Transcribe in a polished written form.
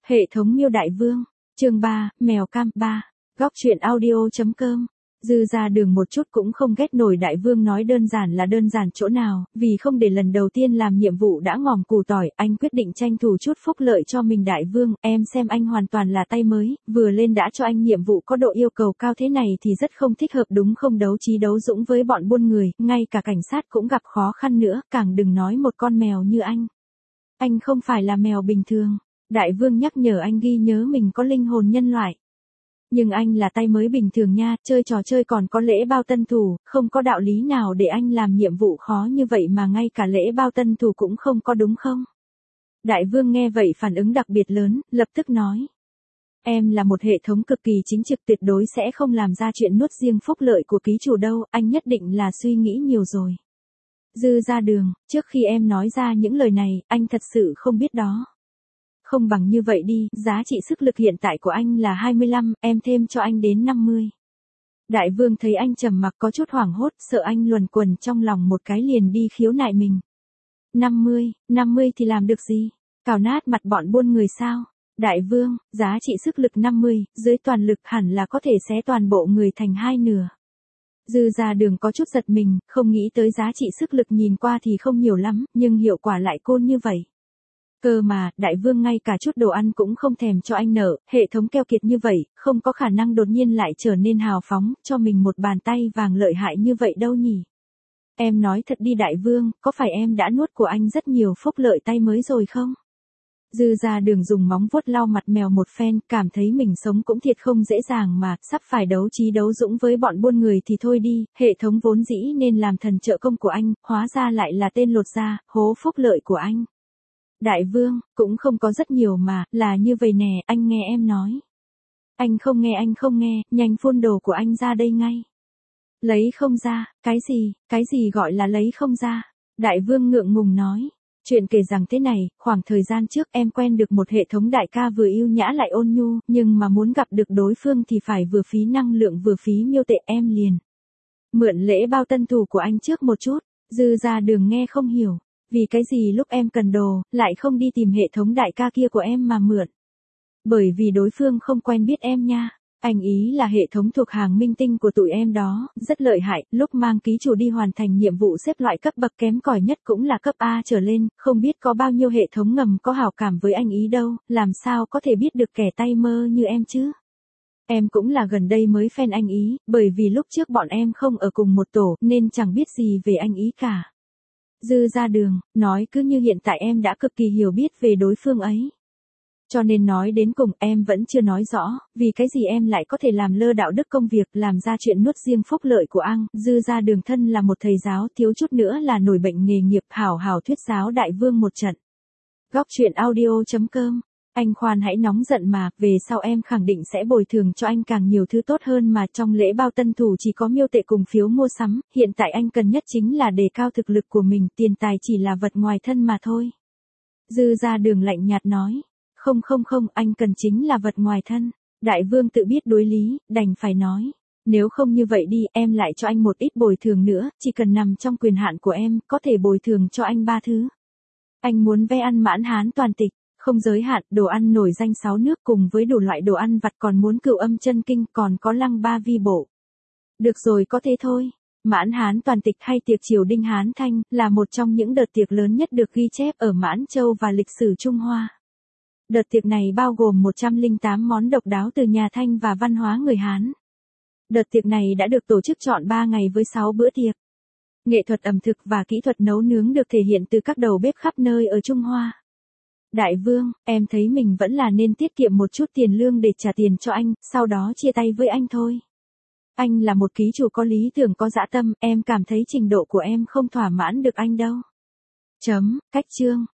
Hệ thống miêu đại vương, chương 3, mèo cam 3, góc truyện audio.com. Dư ra đường một chút cũng không ghét nổi đại vương nói đơn giản là đơn giản chỗ nào, vì không để lần đầu tiên làm nhiệm vụ đã ngòm củ tỏi, anh quyết định tranh thủ chút phúc lợi cho mình. Đại vương, em xem anh hoàn toàn là tay mới, vừa lên đã cho anh nhiệm vụ có độ yêu cầu cao thế này thì rất không thích hợp đúng không? Đấu trí đấu dũng với bọn buôn người, ngay cả cảnh sát cũng gặp khó khăn nữa, càng đừng nói một con mèo như anh. Anh không phải là mèo bình thường. Đại vương nhắc nhở anh ghi nhớ mình có linh hồn nhân loại. Nhưng anh là tay mới bình thường nha, chơi trò chơi còn có lễ bao tân thủ, không có đạo lý nào để anh làm nhiệm vụ khó như vậy mà ngay cả lễ bao tân thủ cũng không có đúng không? Đại vương nghe vậy phản ứng đặc biệt lớn, lập tức nói. Em là một hệ thống cực kỳ chính trực, tuyệt đối sẽ không làm ra chuyện nuốt riêng phúc lợi của ký chủ đâu, anh nhất định là suy nghĩ nhiều rồi. Dư ra đường, trước khi em nói ra những lời này, anh thật sự không biết đó. Không bằng như vậy đi, giá trị sức lực hiện tại của anh là 25, em thêm cho anh đến 50. Đại vương thấy anh trầm mặc có chút hoảng hốt, sợ anh luẩn quẩn trong lòng một cái liền đi khiếu nại mình. 50 thì làm được gì? Cào nát mặt bọn buôn người sao? Đại vương, giá trị sức lực 50, dưới toàn lực hẳn là có thể xé toàn bộ người thành hai nửa. Dư ra đường có chút giật mình, không nghĩ tới giá trị sức lực nhìn qua thì không nhiều lắm, nhưng hiệu quả lại côn như vậy. Cơ mà, đại vương ngay cả chút đồ ăn cũng không thèm cho anh nợ, hệ thống keo kiệt như vậy, không có khả năng đột nhiên lại trở nên hào phóng, cho mình một bàn tay vàng lợi hại như vậy đâu nhỉ? Em nói thật đi đại vương, có phải em đã nuốt của anh rất nhiều phúc lợi tay mới rồi không? Dư ra đường dùng móng vuốt lau mặt mèo một phen, cảm thấy mình sống cũng thiệt không dễ dàng mà, sắp phải đấu trí đấu dũng với bọn buôn người thì thôi đi, hệ thống vốn dĩ nên làm thần trợ công của anh, hóa ra lại là tên lột da, hố phúc lợi của anh. Đại vương, cũng không có rất nhiều mà, là như vậy nè, anh nghe em nói. Anh không nghe, nhanh phun đồ của anh ra đây ngay. Lấy không ra, cái gì gọi là lấy không ra? Đại vương ngượng ngùng nói. Chuyện kể rằng thế này, khoảng thời gian trước em quen được một hệ thống đại ca vừa yêu nhã lại ôn nhu, nhưng mà muốn gặp được đối phương thì phải vừa phí năng lượng vừa phí miêu tệ, em liền mượn lễ bao tân thủ của anh trước một chút. Dư ra đường nghe không hiểu. Vì cái gì lúc em cần đồ, lại không đi tìm hệ thống đại ca kia của em mà mượn? Bởi vì đối phương không quen biết em nha. Anh ý là hệ thống thuộc hàng minh tinh của tụi em đó, rất lợi hại, lúc mang ký chủ đi hoàn thành nhiệm vụ xếp loại cấp bậc kém cỏi nhất cũng là cấp A trở lên, không biết có bao nhiêu hệ thống ngầm có hảo cảm với anh ý đâu, làm sao có thể biết được kẻ tay mơ như em chứ? Em cũng là gần đây mới fan anh ý, bởi vì lúc trước bọn em không ở cùng một tổ, nên chẳng biết gì về anh ý cả. Dư ra đường, nói cứ như hiện tại em đã cực kỳ hiểu biết về đối phương ấy. Cho nên nói đến cùng em vẫn chưa nói rõ, vì cái gì em lại có thể làm lơ đạo đức công việc, làm ra chuyện nuốt riêng phúc lợi của anh. Dư ra đường thân là một thầy giáo, thiếu chút nữa là nổi bệnh nghề nghiệp, hảo hảo thuyết giáo đại vương một trận. Góc truyện audio.com. Anh khoan hãy nóng giận mà, về sau em khẳng định sẽ bồi thường cho anh càng nhiều thứ tốt hơn mà, trong lễ bao tân thủ chỉ có miêu tệ cùng phiếu mua sắm, hiện tại anh cần nhất chính là đề cao thực lực của mình, tiền tài chỉ là vật ngoài thân mà thôi. Dư ra đường lạnh nhạt nói, không, anh cần chính là vật ngoài thân. Đại vương tự biết đối lý, đành phải nói, nếu không như vậy đi, em lại cho anh một ít bồi thường nữa, chỉ cần nằm trong quyền hạn của em, có thể bồi thường cho anh 3 thứ. Anh muốn vé ăn mãn hán toàn tịch. Không giới hạn, đồ ăn nổi danh 6 nước cùng với đủ loại đồ ăn vặt, còn muốn cửu âm chân kinh, còn có lăng ba vi bộ. Được rồi, có thế thôi. Mãn Hán toàn tịch hay tiệc triều Đinh Hán Thanh, là một trong những đợt tiệc lớn nhất được ghi chép ở Mãn Châu và lịch sử Trung Hoa. Đợt tiệc này bao gồm 108 món độc đáo từ nhà Thanh và văn hóa người Hán. Đợt tiệc này đã được tổ chức trọn 3 ngày với 6 bữa tiệc. Nghệ thuật ẩm thực và kỹ thuật nấu nướng được thể hiện từ các đầu bếp khắp nơi ở Trung Hoa. Đại vương, em thấy mình vẫn là nên tiết kiệm một chút tiền lương để trả tiền cho anh, sau đó chia tay với anh thôi. Anh là một ký chủ có lý tưởng có dã tâm, em cảm thấy trình độ của em không thỏa mãn được anh đâu. Cách chương.